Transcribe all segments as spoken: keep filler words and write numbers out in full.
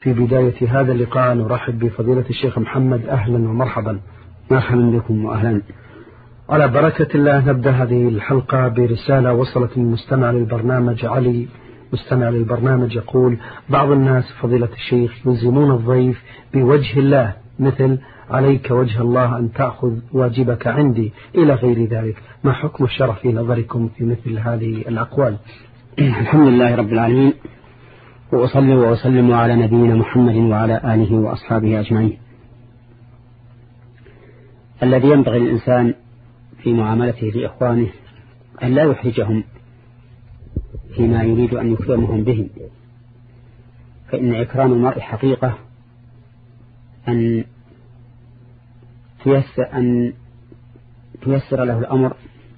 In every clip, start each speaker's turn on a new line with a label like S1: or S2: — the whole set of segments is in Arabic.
S1: في بداية هذا اللقاء نرحب بفضيلة الشيخ محمد. أهلا ومرحبا.
S2: مرحبا بكم وأهلا.
S1: على بركة الله نبدأ هذه الحلقة برسالة وصلت من مستمع للبرنامج علي. مستمع للبرنامج يقول: بعض الناس فضيلة الشيخ يلزمون الضيف بوجه الله، مثل عليك وجه الله أن تأخذ واجبك عندي إلى غير ذلك، ما حكم الشرع في نظركم في مثل هذه الأقوال؟
S2: الحمد لله رب العالمين، وأصلي وأسلم على نبينا محمد وعلى آله وأصحابه أجمعين. الذي ينبغي للإنسان في معاملته لإخوانه أن لا يحرجهم فيما يريد أن يكرمهم به، فإن إكرام المرء حقيقة أن تيسر, أن تيسر له الأمر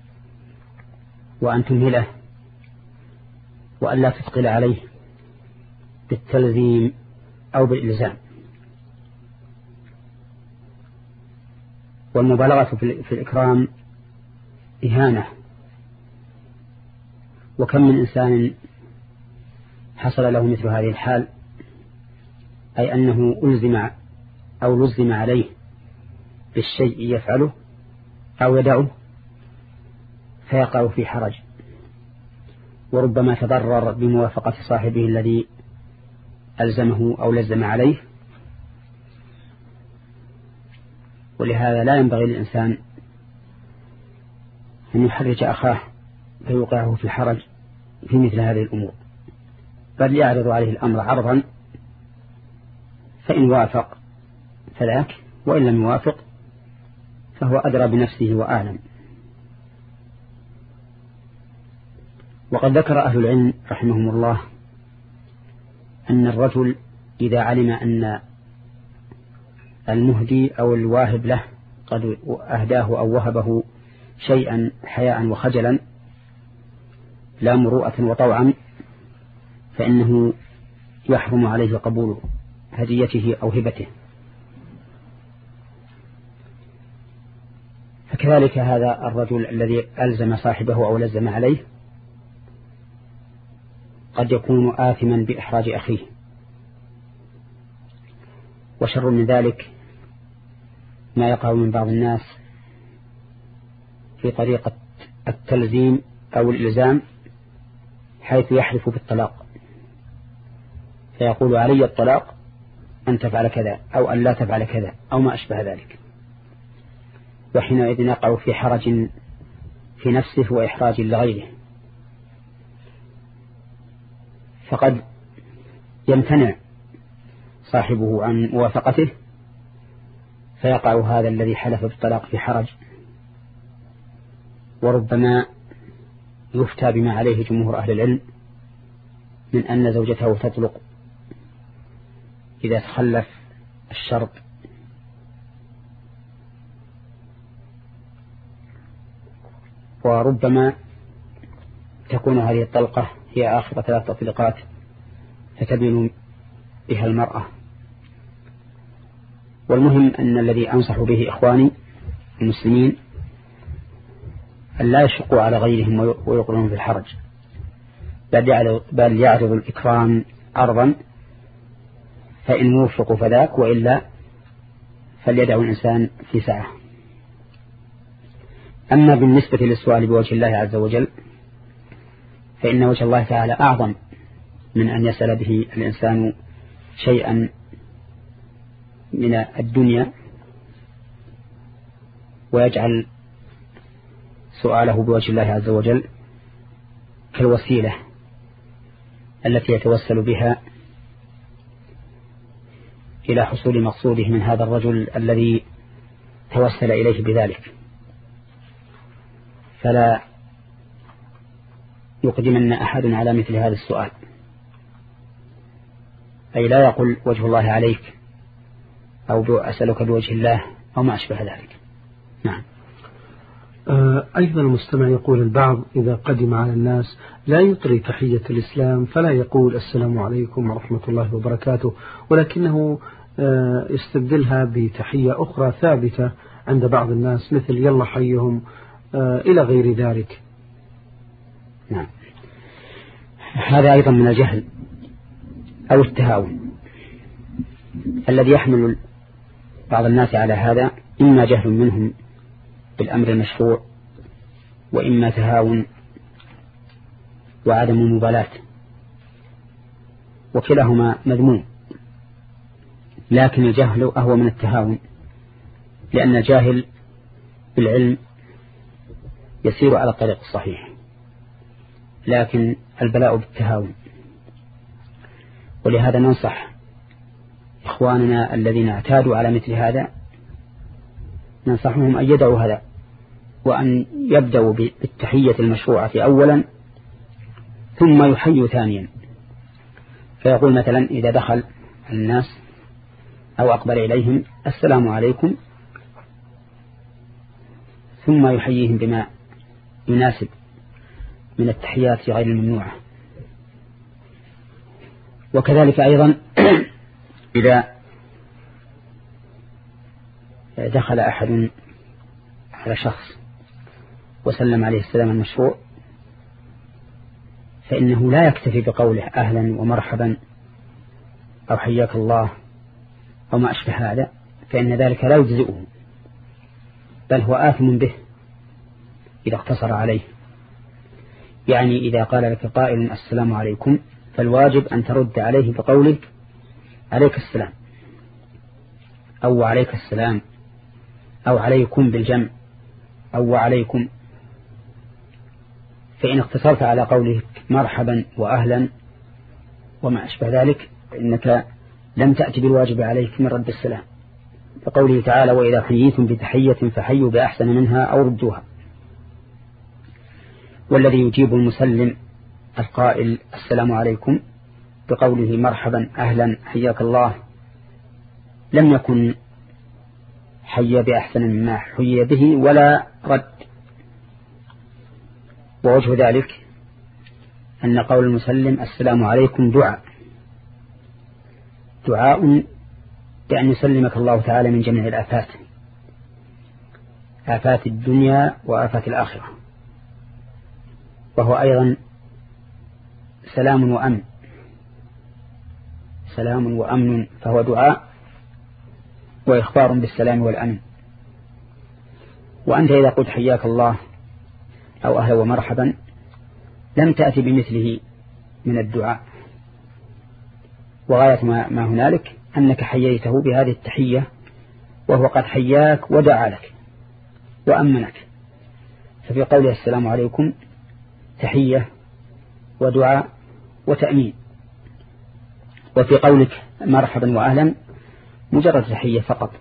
S2: وأن تمهله وأن لا تثقل عليه بالتلزيم أو بالإلزام. والمبالغة في الإكرام إهانة، وكم من إنسان حصل له مثل هذه الحال، أي أنه ألزم أو لزم عليه بالشيء يفعله أو يدعه فيقع في حرج، وربما تضرر بموافقة صاحبه الذي ألزمه أو لزم عليه. ولهذا لا ينبغي للإنسان أن يحرج أخاه فيوقعه في الحرج في مثل هذه الأمور، بل يعرض عليه الأمر عرضا، فإن وافق فذاك، وإن لم يوافق فهو أدرى بنفسه وأعلم. وقد ذكر أهل العلم رحمهم الله أن الرجل إذا علم أن المهدي أو الواهب له قد أهداه أو وهبه شيئا حياء وخجلا لا مروءة وطوعا، فإنه يحرم عليه قبول هديته أو هبته. فكذلك هذا الرجل الذي ألزم صاحبه أو لزم عليه قد يكون آثما بإحراج أخيه. وشر من ذلك ما يقع من بعض الناس في طريقة التلزيم أو الإلزام، حيث يحلف بالطلاق فيقول علي الطلاق أن تفعل كذا أو أن لا تفعل كذا أو ما أشبه ذلك، وحينئذ يقع في حرج في نفسه وإحراج لغيره. فقد يمتنع صاحبه عن موافقته فيقع هذا الذي حلف بالطلاق في حرج، وربما يفتى بما عليه جمهور أهل العلم من أن زوجته تطلق إذا تخلف الشرط، وربما تكون هذه الطلقة هي آخر ثلاث تطليقات فتبين بها المرأة. والمهم أن الذي أنصح به إخواني المسلمين أن لا يشقوا على غيرهم ويقولون في الحرج، بل يعرض الإكرام عرضا، فإن وفقوا فذاك، وإلا فليدعو الإنسان في ساعة. أما بالنسبة للسؤال بوجه الله عز وجل فإن وجه الله تعالى أعظم من أن يسأل به الإنسان شيئا من الدنيا ويجعل سؤاله بوجه الله عز وجل كالوسيلة التي يتوسل بها إلى حصول مقصوده من هذا الرجل الذي توسل إليه بذلك. فلا يقدمن أحد على مثل هذا السؤال، أي لا يقول وجه الله عليك أو أسألك بوجه الله أو ما أشبه ذلك. نعم.
S1: أيضا المستمع يقول: البعض إذا قدم على الناس لا يطري تحية الإسلام، فلا يقول السلام عليكم ورحمة الله وبركاته، ولكنه يستبدلها بتحية أخرى ثابتة عند بعض الناس، مثل يلا حيهم إلى غير ذلك.
S2: نعم. هذا أيضا من الجهل أو التهاون، الذي يحمل بعض الناس على هذا إما جهل منهم بالأمر المشروع، وإما تهاون وعدم المبالاة، وكلاهما مذموم. لكن الجهل أهو من التهاون، لأن الجاهل بالعلم يسير على الطريق الصحيح، لكن البلاء بالتهاون. ولهذا ننصح إخواننا الذين اعتادوا على مثل هذا، ننصحهم أن يدعوا هذا، وأن يبدأوا بالتحية المشروعة أولا ثم يحيوا ثانيا. فيقول مثلا إذا دخل الناس أو أقبل إليهم السلام عليكم، ثم يحييهم بما يناسب من التحيات غير الممنوعة. وكذلك أيضا إذا دخل أحد على شخص وسلم عليه السلام المشروع، فإنه لا يكتفي بقوله أهلا ومرحبا أو حياك الله أو ما أشبه هذا، فإن ذلك لا يجزئه، بل هو آثم به إذا اقتصر عليه. يعني إذا قال لك قائل السلام عليكم، فالواجب أن ترد عليه بقوله عليك السلام، أو عليك السلام، أو عليكم بالجمع، أو عليكم. فإن اقتصرت على قوله مرحبا وأهلا وما أشبه ذلك، إنك لم تأتي بالواجب عليك من رد السلام، فقوله تعالى وإذا حييتم بتحية فحيوا بأحسن منها أو ردوها. والذي يجيب المسلم القائل السلام عليكم بقوله مرحبا أهلا حياك الله لم يكن حي بأحسن مما حي به ولا رد. ووجه ذلك أن قول المسلم السلام عليكم دعاء دعاء بأن يسلمك الله تعالى من جميع الآفات، آفات الدنيا وآفات الآخرة، وهو أيضا سلام وأمن، سلام وأمن، فهو دعاء وإخبار بالسلام والأمن. وأنت إذا قلت حياك الله أو أهلا ومرحبا لم تأتي بمثله من الدعاء، وغاية ما هنالك أنك حييته بهذه التحية، وهو قد حياك ودعا لك وأمنك. ففي قوله السلام عليكم تحية ودعاء وتأمين، وفي قولك مرحبا وأهلا مجرد تحية فقط.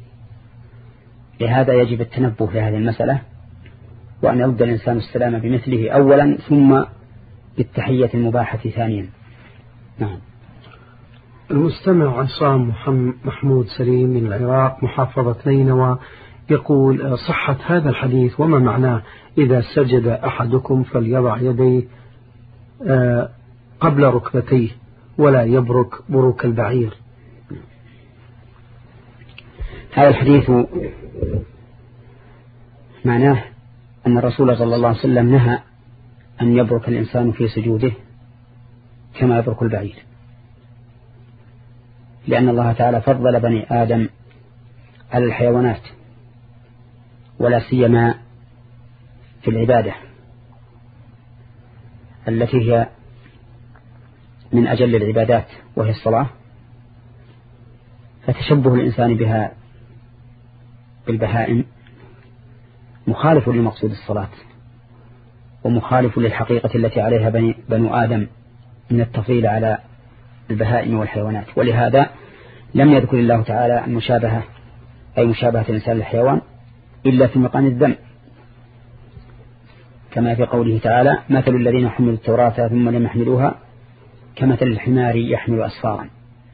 S2: لهذا يجب التنبه لهذه المسألة، وأن يرد الإنسان السلام بمثله أولا ثم بالتحية المباحة ثانيا. نعم.
S1: المستمع عصام محمود سليم من العراق محافظة نينوى يقول صحة هذا الحديث وما معناه إذا سجد أحدكم فليضع يديه قبل ركبتيه ولا يبرك بروك البعير.
S2: هذا الحديث معناه أن الرسول صلى الله عليه وسلم نهى أن يبرك الإنسان في سجوده كما يبرك البعير، لأن الله تعالى فضل بني آدم على الحيوانات، ولا سيما في العبادة التي هي من أجل العبادات وهي الصلاة. فتشبه الإنسان بها بالبهائم مخالف لمقصود الصلاة، ومخالف للحقيقة التي عليها بني بنو آدم من التفضيل على البهائم والحيوانات. ولهذا لم يذكر الله تعالى المشابهة أي مشابهة الإنسان للحيوان إلا في مقام الذم، كما في قوله تعالى مثل الذين حملوا التوراة ثم لم يحملوها كمثل الحمار يحمل أسفارا،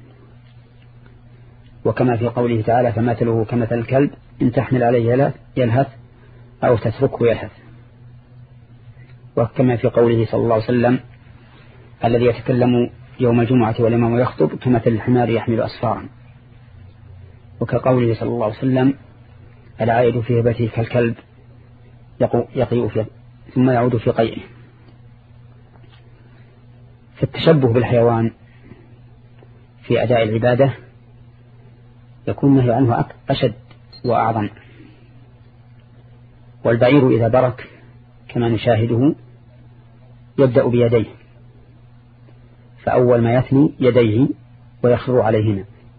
S2: وكما في قوله تعالى فمثله كمثل الكلب إن تحمل عليه يلهث أو تتركه يلهث، وكما في قوله صلى الله عليه وسلم الذي يتكلم يوم الجمعة والإمام يخطب كمثل الحمار يحمل أسفارا، وكقوله صلى الله عليه وسلم العائد في هبته كالكلب يقيء فيه ثم يعود في قيئه. فالتشبه بالحيوان في أداء العبادة يكون النهي عنه أشد وأعظم. والبعير إذا برك كما نشاهده يبدأ بيديه، فأول ما يثني يديه ويخر عليهما،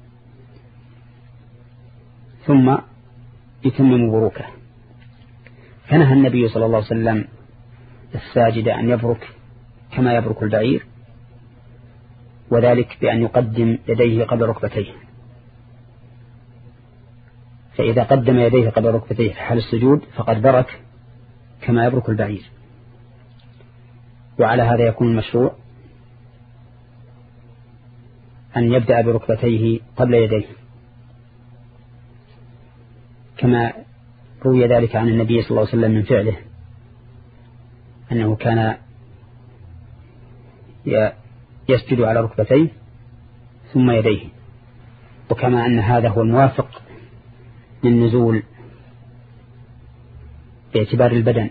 S2: ثم يتمم بروكه. فنهى النبي صلى الله عليه وسلم الساجد أن يبرك كما يبرك البعير، وذلك بأن يقدم يديه قبل ركبتيه. فإذا قدم يديه قبل ركبتيه في حال السجود فقد برك كما يبرك البعير. وعلى هذا يكون المشروع أن يبدأ بركبتيه قبل يديه، كما روي ذلك عن النبي صلى الله عليه وسلم من فعله، أنه كان يسجد على ركبتيه ثم يديه. وكما أن هذا هو الموافق للنزول باعتبار البدن،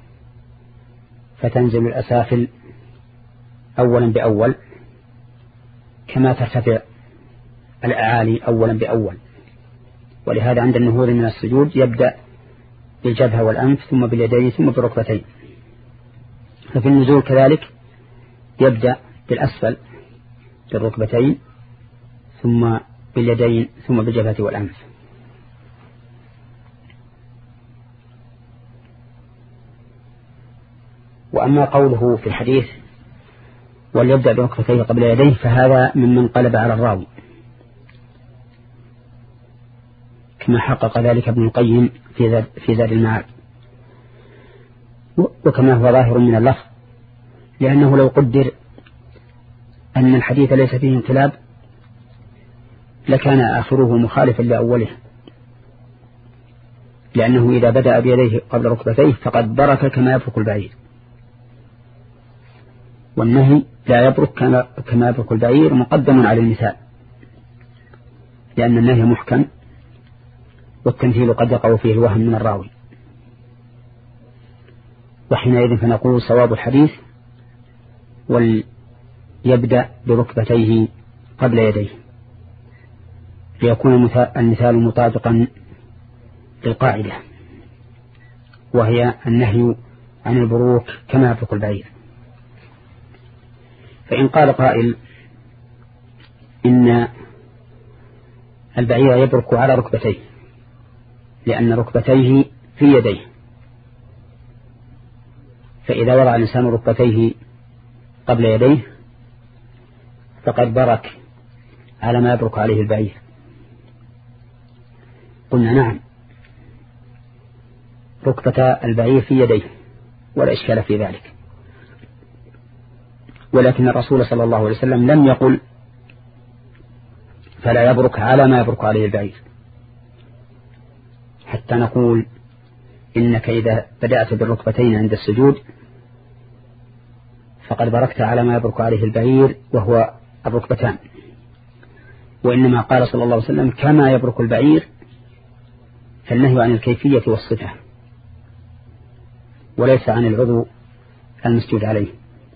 S2: فتنزل الأسافل أولا بأول كما ترتفع الأعالي أولا بأول. ولهذا عند النهوض من السجود يبدأ بالجبهة والأنف ثم باليدين ثم بالركبتين. ففي النزول كذلك يبدأ بالأسفل بالركبتين ثم باليدين ثم بالجبهة والأنف. وأما قوله في الحديث وليبدأ بركبتيه قبل يديه فهذا ممن قلب على الراوي، كما حقق ذلك ابن القيم في زاد المعاد، وكما هو ظاهر من اللفظ، لأنه لو قدر أن الحديث ليس فيه انقلاب لكان آخره مخالفا لأوله، لأنه إذا بدأ بيديه قبل ركبتيه فقد برك كما يبرك البعير، والنهي لا يبرك كما يبرك البعير مقدم على المثال، لأن النهي محكم والتمثيل قد يقع فيه الوهم من الراوي. وحينئذ فنقول صواب الحديث وليبدأ بركبتيه قبل يديه، ليكون المثال مطابقا للقاعدة، وهي النهي عن البروك كما يبرك البعير. فإن قال قائل إن البعير يبرك على ركبتيه لأن ركبتيه في يديه، فإذا وضع الإنسان ركبتيه قبل يديه فقد برك على ما يبرك عليه البعير. قلنا نعم، ركبة البعير في يديه ولا إشكال في ذلك، ولكن الرسول صلى الله عليه وسلم لم يقل فلا يبرك على ما يبرك عليه البعير، حتى نقول إنك إذا بدأت بالركبتين عند السجود فقد بركت على ما يبرك عليه البعير وهو الركبتان. وإنما قال صلى الله عليه وسلم كما يبرك البعير، فالنهي عن الكيفية والصفة وليس عن العضو المسجود عليه.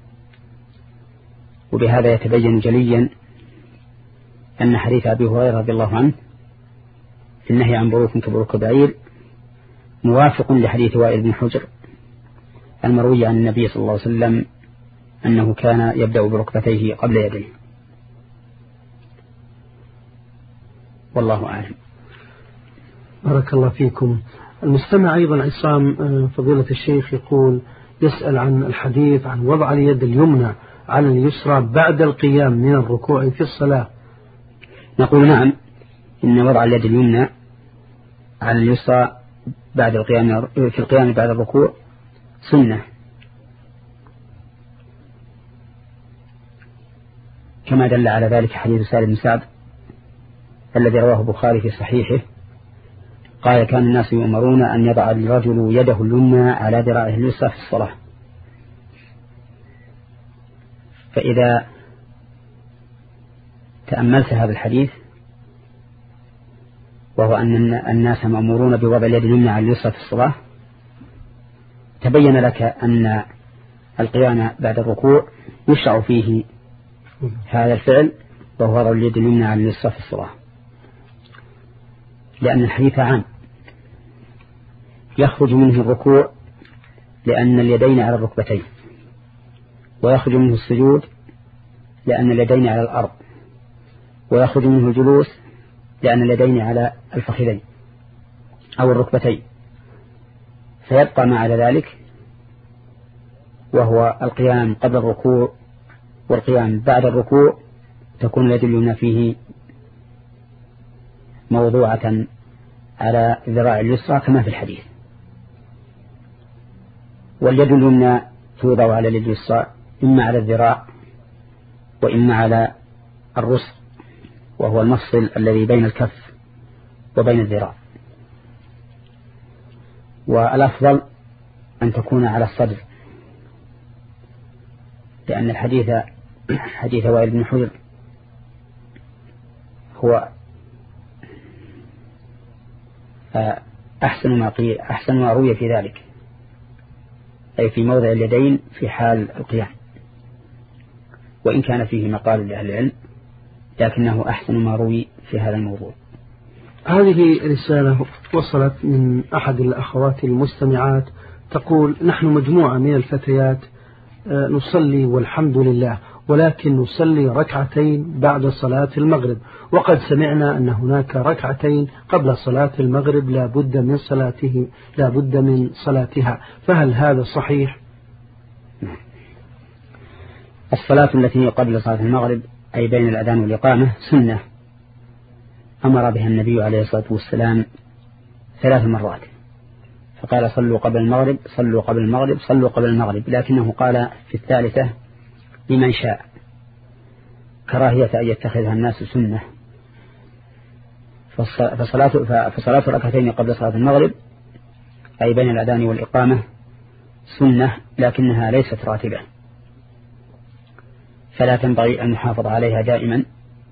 S2: وبهذا يتبين جليا أن حديث أبي هريرة رضي الله عنه في النهي عن بروك كبروك البعير موافق لحديث وائل بن حجر المروي عن النبي صلى الله عليه وسلم أنه كان يبدأ بركبتيه قبل يديه. والله أعلم.
S1: بارك الله فيكم. المستمع أيضا عصام فضيلة الشيخ يقول يسأل عن الحديث عن وضع اليد اليمنى على اليسرى بعد القيام من الركوع في الصلاة.
S2: نقول نعم، إن وضع اليد اليمنى على اليسرى بعد القيام في القيام بعد الركوع سنة، كما دل على ذلك حديث سالم بن سعد الذي رواه البخاري في صحيحه قال كان الناس يؤمرون أن يضع الرجل يده اليمنى على ذراعه اليسرى في الصلاة. فإذا تأملت هذا الحديث وهو أن الناس مأمورون بوضع اليد اليمنى على اليسرى في الصلاة، تبين لك أن القيام بعد الركوع يشرع فيه هذا الفعل وهو وضع اليد اليمنى على اليسرى في الصلاة. لأن الحديث عام، يخرج منه الركوع لأن اليدين على الركبتين، ويخرج منه السجود لأن اليدين على الأرض، ويخرج منه الجلوس لأن اليدين على الفخذين أو الركبتين، فيبقى ما على ذلك وهو القيام قبل الركوع والقيام بعد الركوع، تكون اليد اليمنى فيه موضوعة على ذراع اليسرى كما في الحديث، واليد اليمنى توضع على اليد اليسرى إما على الذراع وإما على الرسغ، وهو المفصل الذي بين الكف وبين الذراع. والأفضل أن تكون على الصدر، لأن الحديث حديث وائل بن حجر هو أحسن ما قيل أحسن ما روي في ذلك، أي في موضع اليدين في حال القيام، وإن كان فيه مقال لأهل العلم لكنه أحسن ما روي في هذا الموضوع.
S1: هذه رسالة وصلت من أحد الأخوات المستمعات تقول: نحن مجموعة من الفتيات نصلي والحمد لله، ولكن نصلي ركعتين بعد صلاة المغرب، وقد سمعنا أن هناك ركعتين قبل صلاة المغرب لا بد من صلاته لا بد من صلاتها، فهل هذا صحيح؟
S2: الصلاة التي قبل صلاة المغرب أي بين الأذان والإقامة سنة أمر بها النبي عليه الصلاة والسلام ثلاث مرات، فقال: صلوا قبل المغرب صلوا قبل المغرب صلوا قبل المغرب، لكنه قال في الثالثة لمن شاء، كراهية أن يتخذها الناس سنة. فصلاة, فصلاة ركعتين قبل صلاة المغرب أي بين الأذان والإقامة سنة، لكنها ليست راتبة، فلا تنبغي أن يحافظ عليها دائما،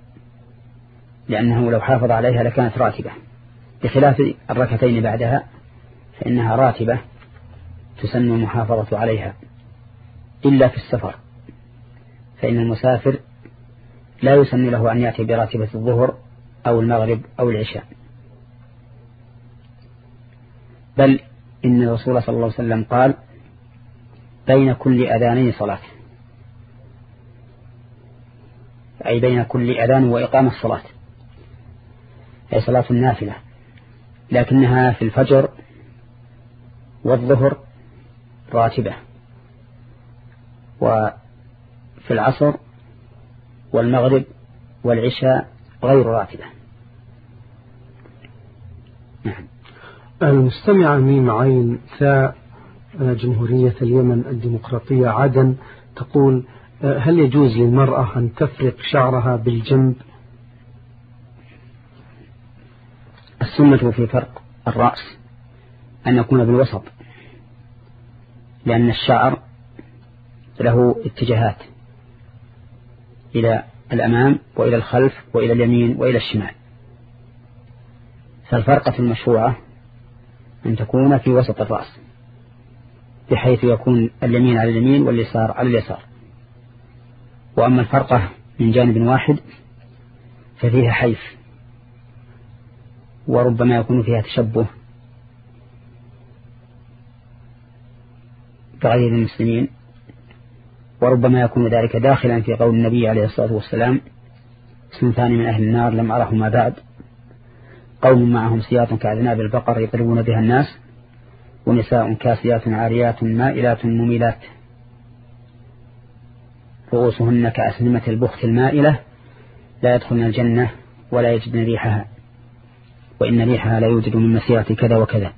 S2: لأنه لو حافظ عليها لكانت راتبة، بخلاف الركعتين بعدها فإنها راتبة تسن المحافظة عليها إلا في السفر، فإن المسافر لا يسن له أن يأتي براتبة الظهر أو المغرب أو العشاء، بل إن الرسول صلى الله عليه وسلم قال: بين كل أذانين صلاة، أي بين كل أذان وإقامة الصلاة، أي صلاة النافلة، لكنها في الفجر والظهر راتبة، وفي العصر والمغرب والعشاء غير راتبة.
S1: نعم. المستمع ميم عين ثاء جمهورية اليمن الديمقراطية عدن تقول: هل يجوز للمرأة أن تفرق شعرها بالجنب؟
S2: السنة في فرق الرأس أن يكون بالوسط، لأن الشعر له اتجاهات إلى الأمام وإلى الخلف وإلى اليمين وإلى الشمال، فالفرقة المشروعة أن تكون في وسط الرأس، بحيث يكون اليمين على اليمين واليسار على اليسار. وأما الفرقة من جانب واحد ففيها حيف، وربما يكون فيها تشبه بغير المسلمين، وربما يكون ذلك داخلا في قول النبي عليه الصلاة والسلام: سنتان من أهل النار لم أرهما بعد، قوم معهم سياط كأذناب البقر يضربون بها الناس، ونساء كاسيات عاريات مائلات مميلات رؤوسهن كأسنمة البخت المائلة لا يدخلن الجنة ولا يجدن ريحها، وإن ريحها لا يوجد من مسيرة كذا وكذا.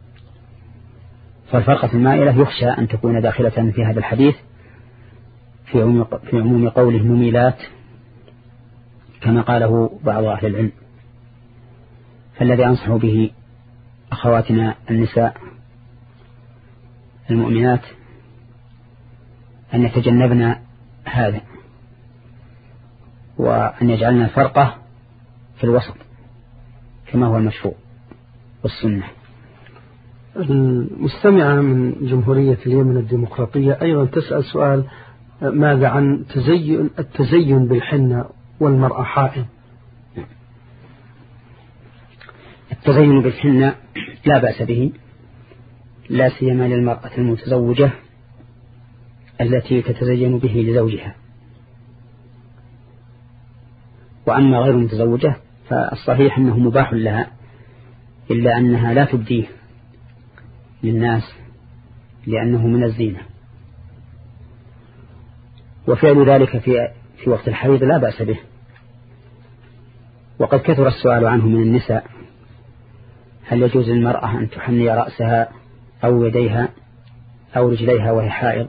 S2: فالفرقة المائلة يخشى أن تكون داخلة في هذا الحديث في عموم قوله مميلات كما قاله بعض أهل العلم. فالذي أنصح به أخواتنا النساء المؤمنات أن يتجنبن هذا، وأن يجعلنا الفرقة في الوسط كما هو المشروع والسنة.
S1: المستمعة من جمهورية اليمن الديمقراطية أيضا تسأل سؤال: ماذا عن تزين التزين بالحنة والمرأة حائض؟
S2: التزين بالحنة لا بأس به، لا سيما للمرأة المتزوجة التي تتزين به لزوجها. وأما غير المتزوجة فالصحيح أنه مباح لها، إلا أنها لا تبديه للناس لأنه من الزينة. وفعل ذلك في في وقت الحيض لا بأس به. وقد كثر السؤال عنه من النساء، هل يجوز للمرأة أن تحني رأسها أو يديها أو رجليها وهي حائض؟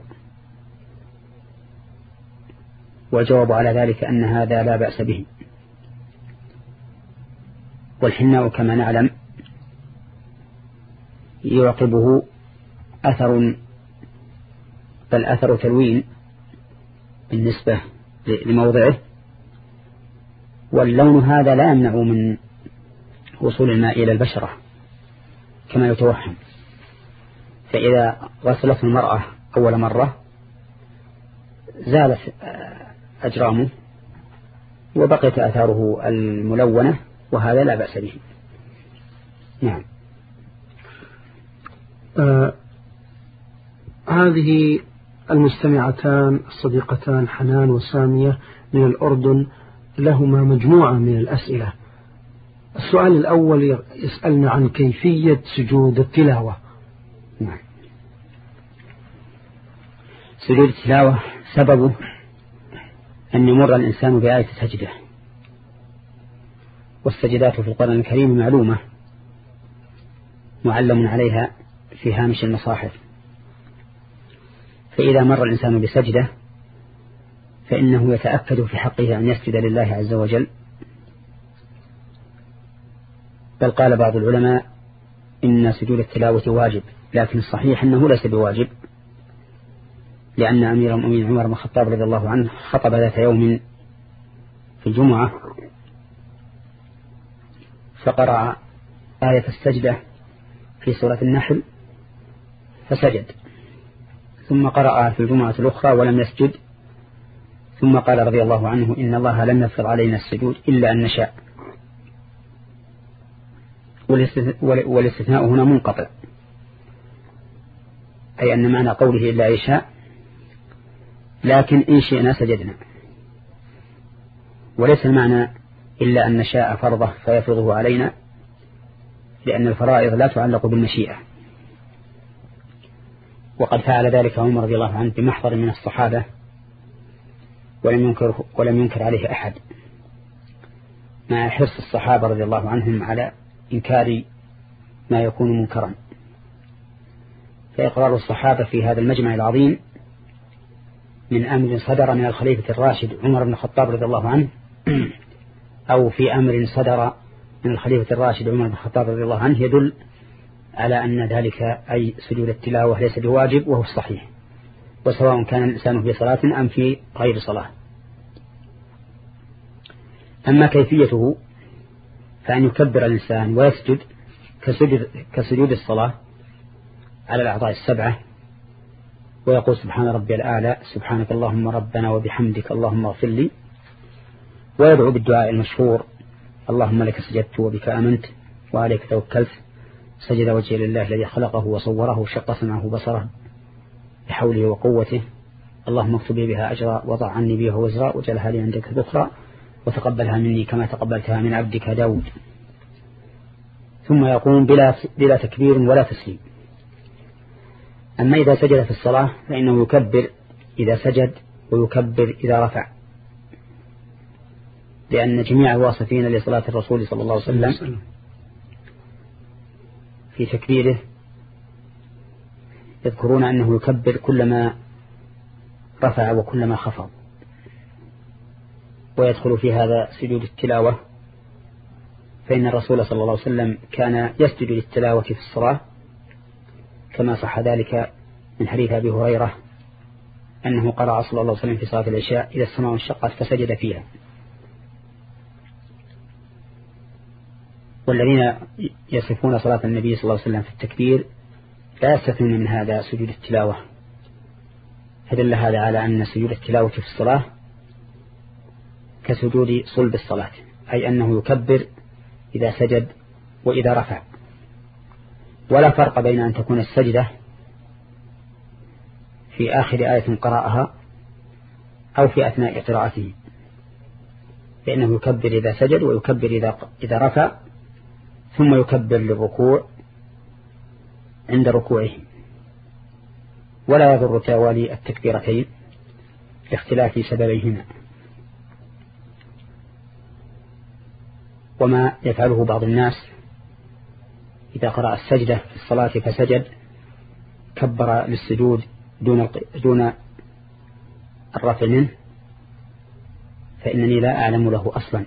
S2: والجواب على ذلك أن هذا لا بأس به. والحناء كما نعلم يعقبه أثر، بل أثر تلوين بالنسبة لموضعه، واللون هذا لا يمنع من وصول الماء إلى البشرة كما يتوهم. فإذا غسلته المرأة أول مرة زالت أجرامه وبقيت آثاره الملونة، وهذا لا بأس به. نعم.
S1: آه هذه المستمعتان الصديقتان حنان وسامية من الأردن لهما مجموعة من الأسئلة. السؤال الأول يسألنا عن كيفية سجود التلاوة.
S2: نعم. سجود التلاوة سببه أن يمر الإنسان بآية سجدة، والسجدات في القرآن الكريم معلومة معلم عليها في هامش المصاحف. فإذا مر الإنسان بسجدة فإنه يتأكد في حقه أن يسجد لله عز وجل. بل قال بعض العلماء إن سجود التلاوة واجب، لكن الصحيح أنه ليس بواجب، لأن أمير المؤمنين عمر بن الخطاب رضي الله عنه خطب ذات يوم في الجمعة فقرأ آية السجدة في سورة النحل فسجد، ثم قرأ في الجمعة الأخرى ولم يسجد، ثم قال رضي الله عنه إن الله لم يفرض علينا السجود إلا أن نشاء. والاستثناء هنا منقطع، أي أن معنى قوله إلا يشاء، لكن إن شئنا سجدنا، وليس المعنى إلا أن نشاء فرضه فيفرضه علينا، لأن الفرائض لا تعلق بالمشيئة. وقد فعل ذلك عمر رضي الله عنه بمحضر من الصحابة ولم ينكر, ولم ينكر عليه أحد، مع حرص الصحابة رضي الله عنهم على إنكار ما يكون منكرا. فإقرار الصحابة في هذا المجمع العظيم من أمر صدر من الخليفة الراشد عمر بن الخطاب رضي الله عنه، أو في أمر صدر من الخليفة الراشد عمر بن الخطاب رضي الله عنه، يدل على أن ذلك أي سجود التلاوة ليس بواجب، وهو الصحيح، وسواء كان الإنسان في صلاة أم في غير صلاة. أما كيفيته فأن يكبر الإنسان ويسجد كسجود, كسجود الصلاة على الأعضاء السبعة، ويقول سبحان ربي الأعلى، سبحانك اللهم ربنا وبحمدك اللهم اغفر لي، ويدعو بالدعاء المشهور اللهم لك سجدت وبك آمنت وعليك توكلت، سجد وجهي لله الذي خلقه وصوره وشق سمعه بصره بحوله وقوته، اللهم اكتب لي بها أجرا وضع عني بها وزرا وجعلها لي عندك ذكرا وتقبلها مني كما تقبلتها من عبدك داود. ثم يقوم بلا, بلا تكبير ولا تسليم. أما إذا سجد في الصلاة فإنه يكبر إذا سجد ويكبر إذا رفع، لأن جميع الواصفين لصلاة الرسول صلى الله عليه وسلم في تكبيره يذكرون أنه يكبر كلما رفع وكلما خفض. ويدخل في هذا سجود التلاوة، فإن الرسول صلى الله عليه وسلم كان يسجد للتلاوة في الصلاة، كما صح ذلك من حديث أبي هريرة أنه قرأ صلى الله عليه وسلم في صلاة العشاء إذا السماء انشقت فسجد فيها. والذين يصفون صلاة النبي صلى الله عليه وسلم في التكبير لا يستثنون من هذا سجود التلاوة، فدل هذا على أن سجود التلاوة في الصلاة كسجود صلب الصلاة، أي أنه يكبر إذا سجد وإذا رفع، ولا فرق بين أن تكون السجدة في آخر آية قرأها أو في أثناء قراءته، لأنه يكبر إذا سجد ويكبر إذا إذا رفع، ثم يكبر للركوع عند ركوعه، ولا يضر توالي التكبيرتين لاختلاف سببيهما. وما يفعله بعض الناس إذا قرأ السجدة في الصلاة فسجد كبر للسجود دون دون الرفع منه، فإنني لا أعلم له أصلا.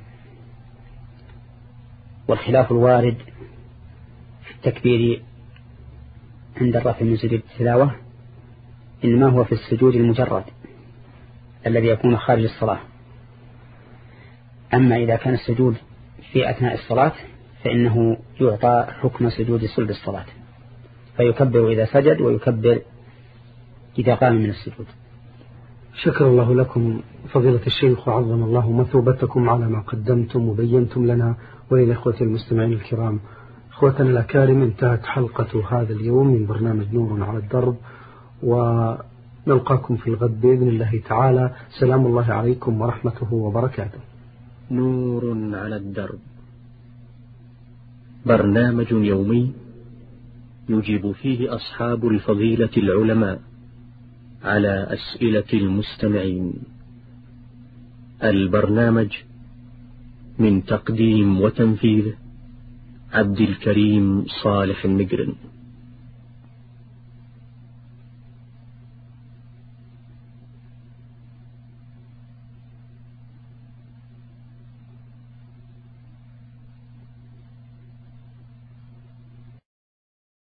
S2: والخلاف الوارد في التكبير عند الرفع من سجود التلاوة إنما هو في السجود المجرد الذي يكون خارج الصلاة. أما إذا كان السجود في أثناء الصلاة فإنه يعطى حكم سجود صلب الصلاة، فيكبر إذا سجد ويكبر إذا قام من السجود.
S1: شكر الله لكم فضيلة الشيخ، وعظم الله مثوبتكم على ما قدمتم وبينتم لنا وللإخوة المستمعين الكرام. إخوتنا الأكارم، انتهت حلقة هذا اليوم من برنامج نور على الدرب، ونلقاكم في الغد بإذن الله تعالى. سلام الله عليكم ورحمته وبركاته.
S3: نور على الدرب، برنامج يومي يجيب فيه أصحاب الفضيلة العلماء على أسئلة المستمعين. البرنامج من تقديم وتنفيذ عبد الكريم صالح المقرن.